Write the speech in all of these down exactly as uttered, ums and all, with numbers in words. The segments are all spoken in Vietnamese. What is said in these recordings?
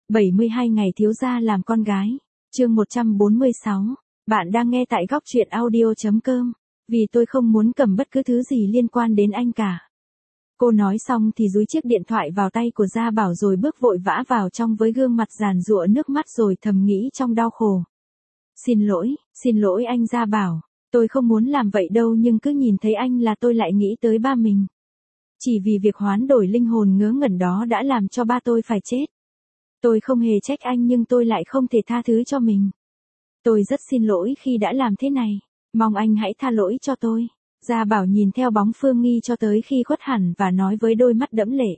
bảy mươi hai ngày thiếu gia làm con gái. Chương một trăm bốn mươi sáu. Bạn đang nghe tại góc truyện audio chấm com. Vì tôi không muốn cầm bất cứ thứ gì liên quan đến anh cả. Cô nói xong thì dúi chiếc điện thoại vào tay của Gia Bảo rồi bước vội vã vào trong với gương mặt giàn giụa nước mắt rồi thầm nghĩ trong đau khổ. Xin lỗi, xin lỗi anh Gia Bảo. Tôi không muốn làm vậy đâu nhưng cứ nhìn thấy anh là tôi lại nghĩ tới ba mình. Chỉ vì việc hoán đổi linh hồn ngớ ngẩn đó đã làm cho ba tôi phải chết. Tôi không hề trách anh nhưng tôi lại không thể tha thứ cho mình. Tôi rất xin lỗi khi đã làm thế này. Mong anh hãy tha lỗi cho tôi. Gia Bảo nhìn theo bóng Phương Nghi cho tới khi khuất hẳn và nói với đôi mắt đẫm lệ.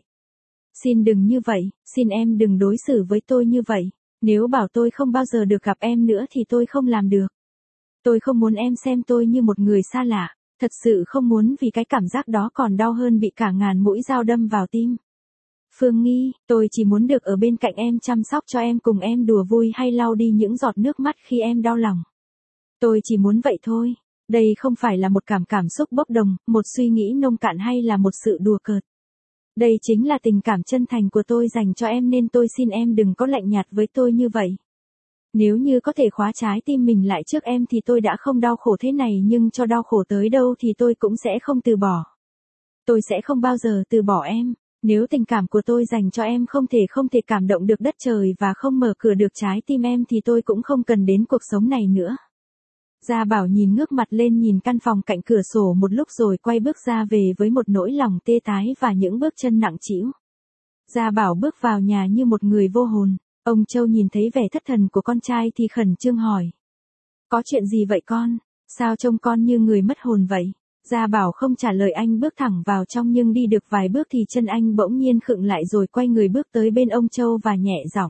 Xin đừng như vậy, xin em đừng đối xử với tôi như vậy. Nếu bảo tôi không bao giờ được gặp em nữa thì tôi không làm được. Tôi không muốn em xem tôi như một người xa lạ. Thật sự không muốn vì cái cảm giác đó còn đau hơn bị cả ngàn mũi dao đâm vào tim. Phương Nghi, tôi chỉ muốn được ở bên cạnh em chăm sóc cho em cùng em đùa vui hay lau đi những giọt nước mắt khi em đau lòng. Tôi chỉ muốn vậy thôi. Đây không phải là một cảm cảm xúc bốc đồng, một suy nghĩ nông cạn hay là một sự đùa cợt. Đây chính là tình cảm chân thành của tôi dành cho em nên tôi xin em đừng có lạnh nhạt với tôi như vậy. Nếu như có thể khóa trái tim mình lại trước em thì tôi đã không đau khổ thế này nhưng cho đau khổ tới đâu thì tôi cũng sẽ không từ bỏ. Tôi sẽ không bao giờ từ bỏ em. Nếu tình cảm của tôi dành cho em không thể không thể cảm động được đất trời và không mở cửa được trái tim em thì tôi cũng không cần đến cuộc sống này nữa. Gia Bảo nhìn ngước mặt lên nhìn căn phòng cạnh cửa sổ một lúc rồi quay bước ra về với một nỗi lòng tê tái và những bước chân nặng trĩu. Gia Bảo bước vào nhà như một người vô hồn. Ông Châu nhìn thấy vẻ thất thần của con trai thì khẩn trương hỏi. Có chuyện gì vậy con? Sao trông con như người mất hồn vậy? Gia Bảo không trả lời anh bước thẳng vào trong nhưng đi được vài bước thì chân anh bỗng nhiên khựng lại rồi quay người bước tới bên ông Châu và nhẹ giọng.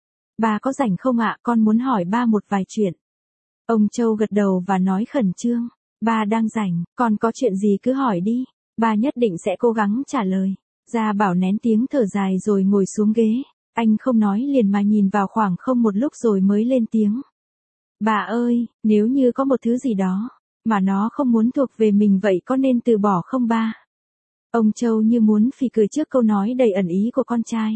Ba có rảnh không ạ? Con muốn hỏi ba một vài chuyện. Ông Châu gật đầu và nói khẩn trương. Ba đang rảnh, con có chuyện gì cứ hỏi đi. Ba nhất định sẽ cố gắng trả lời. Gia Bảo nén tiếng thở dài rồi ngồi xuống ghế. Anh không nói liền mà nhìn vào khoảng không một lúc rồi mới lên tiếng. Bà ơi, nếu như có một thứ gì đó mà nó không muốn thuộc về mình vậy có nên từ bỏ không ba? Ông Châu như muốn phì cười trước câu nói đầy ẩn ý của con trai.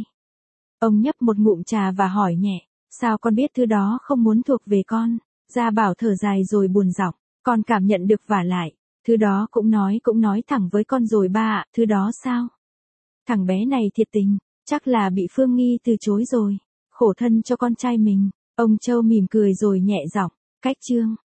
Ông nhấp một ngụm trà và hỏi nhẹ, sao con biết thứ đó không muốn thuộc về con? Gia Bảo thở dài rồi buồn giọng, con cảm nhận được vả lại, thứ đó cũng nói cũng nói thẳng với con rồi ba ạ, thứ đó sao? Thằng bé này thiệt tình, chắc là bị Phương Nghi từ chối rồi, khổ thân cho con trai mình. Ông Châu mỉm cười rồi nhẹ giọng, cách chương.